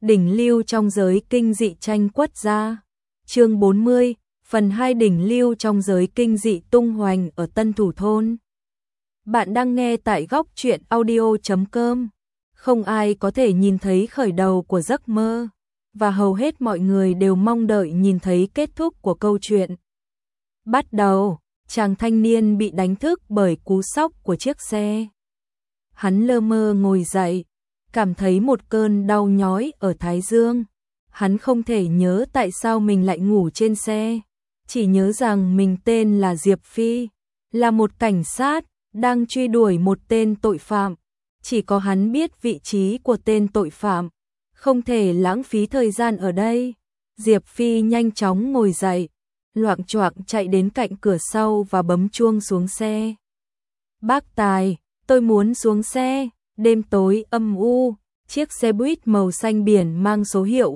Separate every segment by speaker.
Speaker 1: Đỉnh lưu trong giới kinh dị tranh quất ra. Chương 40, phần 2 đỉnh lưu trong giới kinh dị tung hoành ở Tân Thủ Thôn. Bạn đang nghe tại góc truyện audio.com. Không ai có thể nhìn thấy khởi đầu của giấc mơ, và hầu hết mọi người đều mong đợi nhìn thấy kết thúc của câu chuyện. Bắt đầu, chàng thanh niên bị đánh thức bởi cú sốc của chiếc xe. Hắn lơ mơ ngồi dậy, cảm thấy một cơn đau nhói ở thái dương. Hắn không thể nhớ tại sao mình lại ngủ trên xe, chỉ nhớ rằng mình tên là Diệp Phi, là một cảnh sát đang truy đuổi một tên tội phạm. Chỉ có hắn biết vị trí của tên tội phạm, không thể lãng phí thời gian ở đây. Diệp Phi nhanh chóng ngồi dậy, loạng choạng chạy đến cạnh cửa sau và bấm chuông xuống xe. Bác Tài, tôi muốn xuống xe. Đêm tối âm u, chiếc xe buýt màu xanh biển mang số hiệu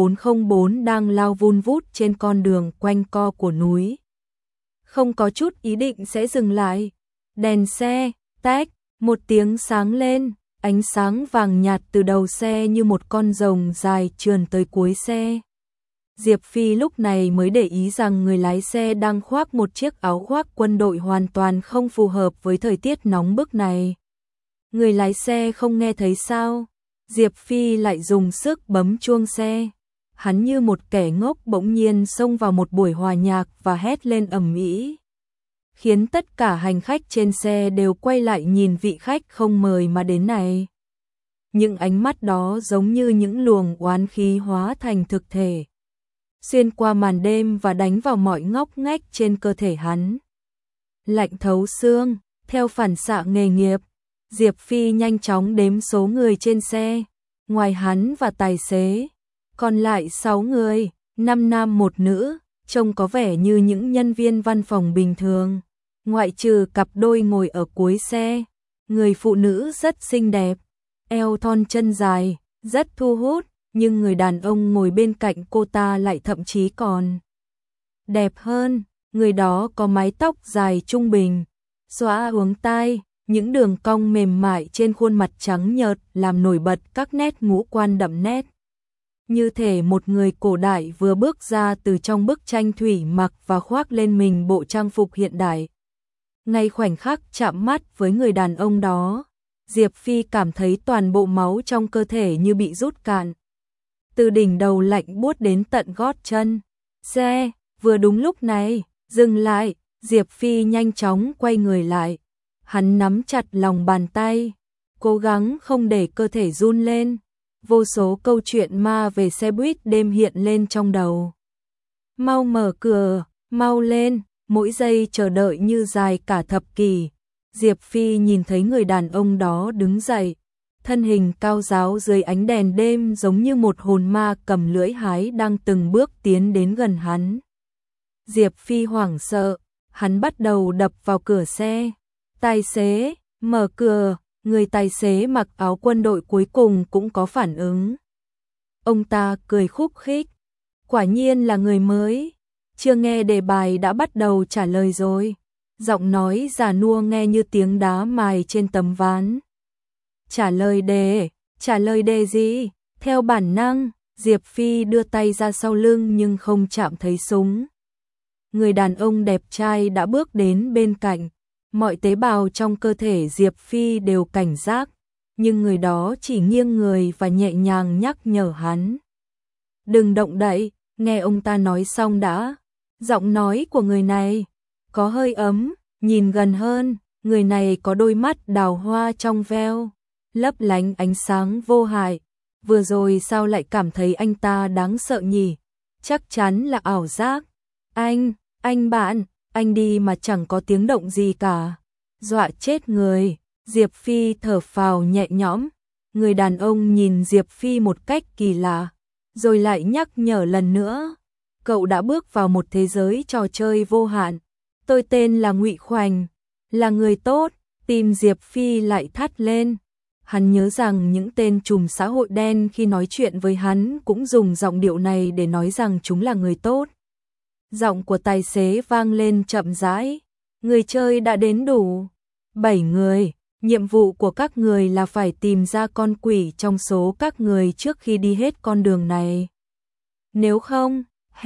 Speaker 1: 0404 đang lao vun vút trên con đường quanh co của núi. Không có chút ý định sẽ dừng lại. Đèn xe, tách, một tiếng sáng lên, ánh sáng vàng nhạt từ đầu xe như một con rồng dài trườn tới cuối xe. Diệp Phi lúc này mới để ý rằng người lái xe đang khoác một chiếc áo khoác quân đội hoàn toàn không phù hợp với thời tiết nóng bức này. Người lái xe không nghe thấy sao? Diệp Phi lại dùng sức bấm chuông xe. Hắn như một kẻ ngốc bỗng nhiên xông vào một buổi hòa nhạc và hét lên ầm ĩ, khiến tất cả hành khách trên xe đều quay lại nhìn vị khách không mời mà đến này. Những ánh mắt đó giống như những luồng oán khí hóa thành thực thể, xuyên qua màn đêm và đánh vào mọi ngóc ngách trên cơ thể hắn. Lạnh thấu xương, theo phản xạ nghề nghiệp, Diệp Phi nhanh chóng đếm số người trên xe. Ngoài hắn và tài xế, còn lại 6 người, 5 nam 1 nữ, trông có vẻ như những nhân viên văn phòng bình thường. Ngoại trừ cặp đôi ngồi ở cuối xe, người phụ nữ rất xinh đẹp, eo thon chân dài, rất thu hút, nhưng người đàn ông ngồi bên cạnh cô ta lại thậm chí còn đẹp hơn. Người đó có mái tóc dài trung bình, xõa hướng tai, những đường cong mềm mại trên khuôn mặt trắng nhợt làm nổi bật các nét ngũ quan đậm nét. Như thể một người cổ đại vừa bước ra từ trong bức tranh thủy mặc và khoác lên mình bộ trang phục hiện đại. Ngay khoảnh khắc chạm mắt với người đàn ông đó, Diệp Phi cảm thấy toàn bộ máu trong cơ thể như bị rút cạn. Từ đỉnh đầu lạnh buốt đến tận gót chân. Xe, vừa đúng lúc này, dừng lại, Diệp Phi nhanh chóng quay người lại. Hắn nắm chặt lòng bàn tay, cố gắng không để cơ thể run lên. Vô số câu chuyện ma về xe buýt đêm hiện lên trong đầu. Mau mở cửa, mau lên, mỗi giây chờ đợi như dài cả thập kỷ. Diệp Phi nhìn thấy người đàn ông đó đứng dậy, thân hình cao ráo dưới ánh đèn đêm giống như một hồn ma cầm lưỡi hái đang từng bước tiến đến gần hắn. Diệp Phi hoảng sợ, hắn bắt đầu đập vào cửa xe. Tài xế, mở cửa. Người tài xế mặc áo quân đội cuối cùng cũng có phản ứng. Ông ta cười khúc khích. Quả nhiên là người mới. Chưa nghe đề bài đã bắt đầu trả lời rồi. Giọng nói già nua nghe như tiếng đá mài trên tấm ván. Trả lời đề gì? Theo bản năng, Diệp Phi đưa tay ra sau lưng nhưng không chạm thấy súng. Người đàn ông đẹp trai đã bước đến bên cạnh. Mọi tế bào trong cơ thể Diệp Phi đều cảnh giác, nhưng người đó chỉ nghiêng người và nhẹ nhàng nhắc nhở hắn. Đừng động đậy, nghe ông ta nói xong đã. Giọng nói của người này có hơi ấm, nhìn gần hơn, người này có đôi mắt đào hoa trong veo, lấp lánh ánh sáng vô hại. Vừa rồi sao lại cảm thấy anh ta đáng sợ nhỉ? Chắc chắn là ảo giác. Anh bạn. Anh đi mà chẳng có tiếng động gì cả. Dọa chết người. Diệp Phi thở phào nhẹ nhõm. Người đàn ông nhìn Diệp Phi một cách kỳ lạ, rồi lại nhắc nhở lần nữa. Cậu đã bước vào một thế giới trò chơi vô hạn. Tôi tên là Ngụy Khoành, là người tốt. Tim Diệp Phi lại thắt lên. Hắn nhớ rằng những tên trùm xã hội đen khi nói chuyện với hắn cũng dùng giọng điệu này để nói rằng chúng là người tốt. Giọng của tài xế vang lên chậm rãi. Người chơi đã đến đủ 7 người, Nhiệm vụ của các người là phải tìm ra con quỷ trong số các người trước khi đi hết con đường này. Nếu không,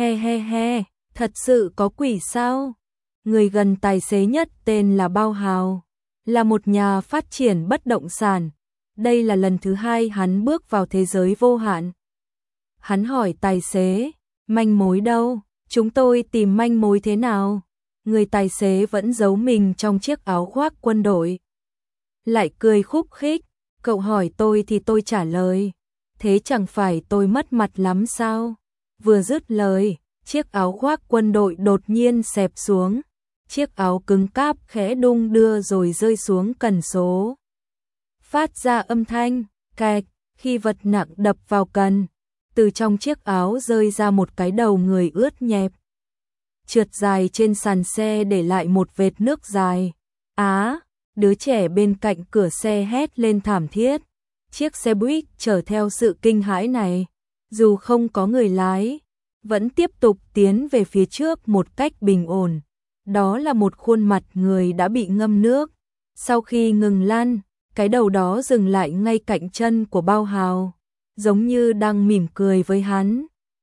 Speaker 1: he, thật sự có quỷ sao? Người gần tài xế nhất tên là Bao Hào, là một nhà phát triển bất động sản. Đây là lần thứ 2 hắn bước vào thế giới vô hạn. Hắn hỏi tài xế, manh mối đâu? Chúng tôi tìm manh mối thế nào? Người tài xế vẫn giấu mình trong chiếc áo khoác quân đội. Lại cười khúc khích, cậu hỏi tôi thì tôi trả lời. Thế chẳng phải tôi mất mặt lắm sao? Vừa dứt lời, chiếc áo khoác quân đội đột nhiên xẹp xuống. Chiếc áo cứng cáp khẽ đung đưa rồi rơi xuống cần số. Phát ra âm thanh, cạch, khi vật nặng đập vào cần. Từ trong chiếc áo rơi ra một cái đầu người ướt nhẹp. Trượt dài trên sàn xe để lại một vệt nước dài. Á, đứa trẻ bên cạnh cửa xe hét lên thảm thiết. Chiếc xe buýt chở theo sự kinh hãi này, dù không có người lái, vẫn tiếp tục tiến về phía trước một cách bình ổn. Đó là một khuôn mặt người đã bị ngâm nước. Sau khi ngừng lăn, cái đầu đó dừng lại ngay cạnh chân của Bao Hào, giống như đang mỉm cười với hắn.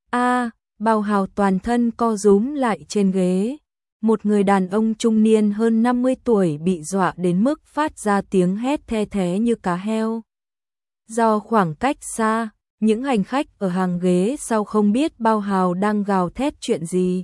Speaker 1: Bao Hào toàn thân co rúm lại trên ghế. Một người đàn ông trung niên hơn 50 tuổi bị dọa đến mức phát ra tiếng hét the thé như cá heo. Do khoảng cách xa, những hành khách ở hàng ghế sau không biết Bao Hào đang gào thét chuyện gì.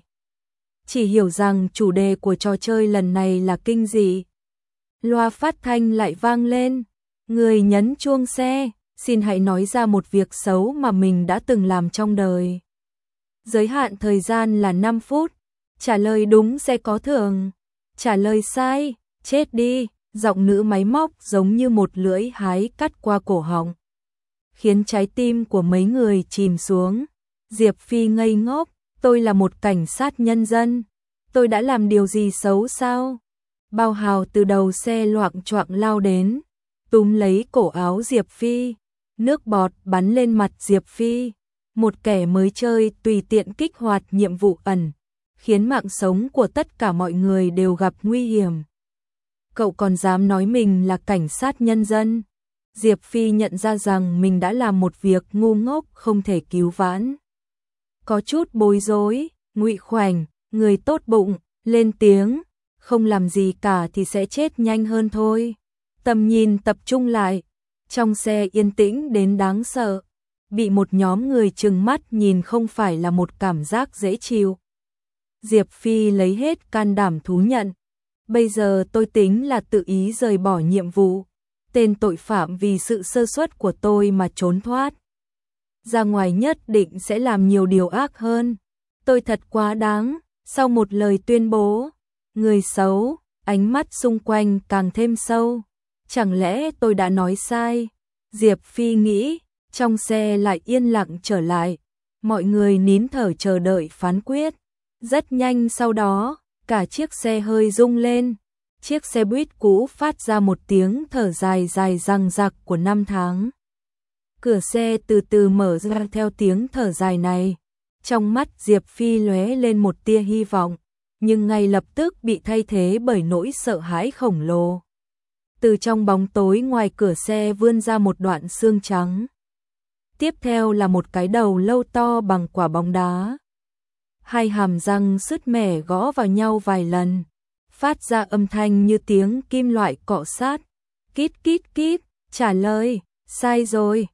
Speaker 1: Chỉ hiểu rằng chủ đề của trò chơi lần này là kinh dị. Loa phát thanh lại vang lên. Người nhấn chuông xe, xin hãy nói ra một việc xấu mà mình đã từng làm trong đời. Giới hạn thời gian là 5 phút. Trả lời đúng sẽ có thưởng. Trả lời sai, chết đi. Giọng nữ máy móc giống như một lưỡi hái cắt qua cổ họng, khiến trái tim của mấy người chìm xuống. Diệp Phi ngây ngốc, tôi là một cảnh sát nhân dân. Tôi đã làm điều gì xấu sao? Bao Hào từ đầu xe loạng choạng lao đến, túm lấy cổ áo Diệp Phi. Nước bọt bắn lên mặt Diệp Phi. Một kẻ mới chơi tùy tiện kích hoạt nhiệm vụ ẩn, khiến mạng sống của tất cả mọi người đều gặp nguy hiểm. Cậu còn dám nói mình là cảnh sát nhân dân? Diệp Phi nhận ra rằng mình đã làm một việc ngu ngốc không thể cứu vãn. Có chút bối rối, Ngụy Khoảnh, người tốt bụng, lên tiếng, không làm gì cả thì sẽ chết nhanh hơn thôi. Tầm nhìn tập trung lại, trong xe yên tĩnh đến đáng sợ. Bị một nhóm người trừng mắt nhìn không phải là một cảm giác dễ chịu. Diệp Phi lấy hết can đảm thú nhận. Bây giờ tôi tính là tự ý rời bỏ nhiệm vụ. Tên tội phạm vì sự sơ suất của tôi mà trốn thoát. Ra ngoài nhất định sẽ làm nhiều điều ác hơn. Tôi thật quá đáng. Sau một lời tuyên bố, người xấu, ánh mắt xung quanh càng thêm sâu. Chẳng lẽ tôi đã nói sai? Diệp Phi nghĩ, trong xe lại yên lặng trở lại. Mọi người nín thở chờ đợi phán quyết. Rất nhanh sau đó, cả chiếc xe hơi rung lên. Chiếc xe buýt cũ phát ra một tiếng thở dài dài răng rặc của năm tháng. Cửa xe từ từ mở ra theo tiếng thở dài này. Trong mắt Diệp Phi lóe lên một tia hy vọng, nhưng ngay lập tức bị thay thế bởi nỗi sợ hãi khổng lồ. Từ trong bóng tối ngoài cửa xe vươn ra một đoạn xương trắng. Tiếp theo là một cái đầu lâu to bằng quả bóng đá. Hai hàm răng sứt mẻ gõ vào nhau vài lần, phát ra âm thanh như tiếng kim loại cọ sát. Kít kít kít, trả lời, sai rồi,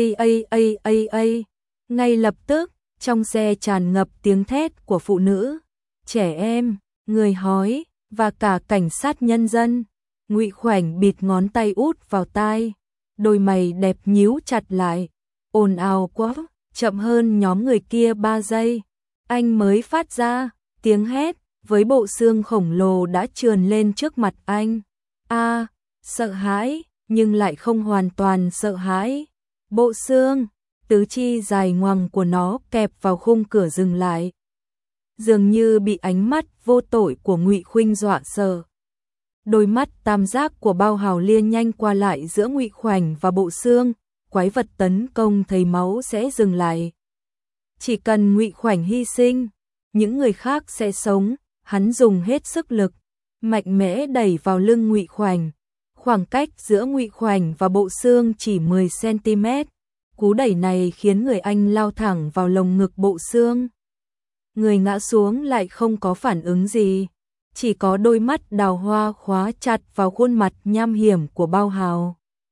Speaker 1: ây. Ngay lập tức, trong xe tràn ngập tiếng thét của phụ nữ, trẻ em, người hói, và cả cảnh sát nhân dân. Ngụy Khoảnh bịt ngón tay út vào tai, đôi mày đẹp nhíu chặt lại. Ồn ào quá, chậm hơn nhóm người kia 3 giây. Anh mới phát ra tiếng hét, với bộ xương khổng lồ đã trườn lên trước mặt anh. Sợ hãi, nhưng lại không hoàn toàn sợ hãi. Bộ xương, tứ chi dài ngoằng của nó kẹp vào khung cửa dừng lại. Dường như bị ánh mắt vô tội của Ngụy Khuynh dọa sợ. Đôi mắt tam giác của Bao Hào liên nhanh qua lại giữa Ngụy Khoảnh và bộ xương. Quái vật tấn công thấy máu sẽ dừng lại. Chỉ cần Ngụy Khoảnh hy sinh, những người khác sẽ sống. Hắn dùng hết sức lực, mạnh mẽ đẩy vào lưng Ngụy Khoảnh. Khoảng cách giữa Ngụy Khoảnh và Bộ Xương chỉ 10 cm. Cú đẩy này khiến người anh lao thẳng vào lồng ngực Bộ Xương. Người ngã xuống lại không có phản ứng gì, chỉ có đôi mắt đào hoa khóa chặt vào khuôn mặt nham hiểm của Bao Hào.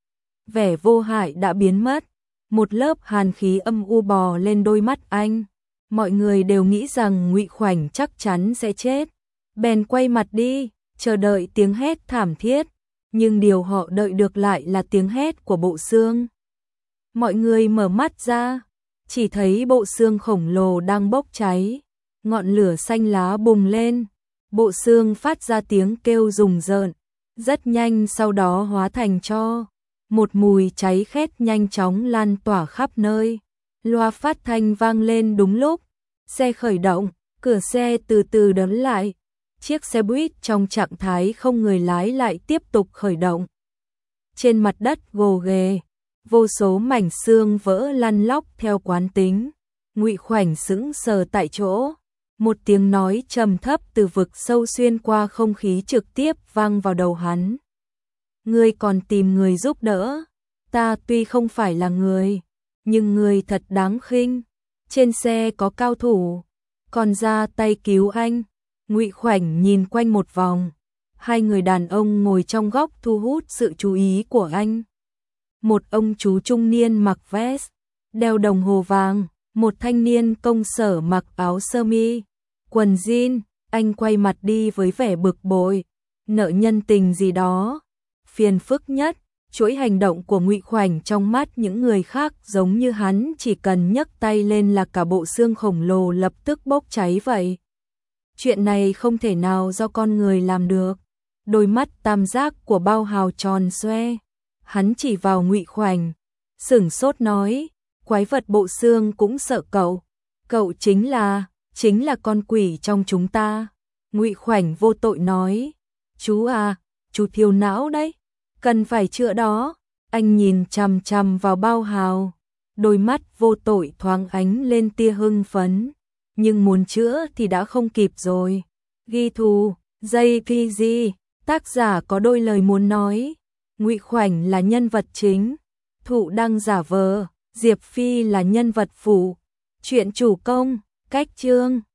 Speaker 1: Vẻ vô hại đã biến mất, một lớp hàn khí âm u bò lên đôi mắt anh. Mọi người đều nghĩ rằng Ngụy Khoảnh chắc chắn sẽ chết, bèn quay mặt đi, chờ đợi tiếng hét thảm thiết, nhưng điều họ đợi được lại là tiếng hét của Bộ Xương. Mọi người mở mắt ra, chỉ thấy bộ xương khổng lồ đang bốc cháy, ngọn lửa xanh lá bùng lên, bộ xương phát ra tiếng kêu rùng rợn, rất nhanh sau đó hóa thành tro. Một mùi cháy khét nhanh chóng lan tỏa khắp nơi. Loa phát thanh vang lên đúng lúc, xe khởi động, cửa xe từ từ đóng lại. Chiếc xe buýt trong trạng thái không người lái lại tiếp tục khởi động. Trên mặt đất gồ ghề, vô số mảnh xương vỡ lăn lóc theo quán tính. Ngụy Khoảnh sững sờ tại chỗ, một tiếng nói trầm thấp từ vực sâu xuyên qua không khí trực tiếp vang vào đầu hắn. Ngươi còn tìm người giúp đỡ, ta tuy không phải là người, nhưng ngươi thật đáng khinh. Trên xe có cao thủ, còn ra tay cứu anh. Ngụy Khoảnh nhìn quanh một vòng, hai người đàn ông ngồi trong góc thu hút sự chú ý của anh. Một ông chú trung niên mặc vest, đeo đồng hồ vàng, một thanh niên công sở mặc áo sơ mi, quần jean. Anh quay mặt đi với vẻ bực bội, nợ nhân tình gì đó. Phiền phức nhất, chuỗi hành động của Ngụy Khoảnh trong mắt những người khác giống như hắn chỉ cần nhấc tay lên là cả bộ xương khổng lồ lập tức bốc cháy vậy. Chuyện này không thể nào do con người làm được. Đôi mắt tam giác của Bao Hào tròn xoe. Hắn chỉ vào Ngụy Khoảnh, sửng sốt nói, quái vật bộ xương cũng sợ cậu. Cậu chính là con quỷ trong chúng ta. Ngụy Khoảnh vô tội nói, chú à, chú thiếu não đấy, cần phải chữa đó. Anh nhìn chằm chằm vào Bao Hào, đôi mắt vô tội thoáng ánh lên tia hưng phấn, nhưng muốn chữa thì đã không kịp rồi. Ghi thù, JPG, tác giả có đôi lời muốn nói. Ngụy Khoảnh là nhân vật chính, Thụ đang giả vờ, Diệp Phi là nhân vật phụ. Chuyện chủ công, cách chương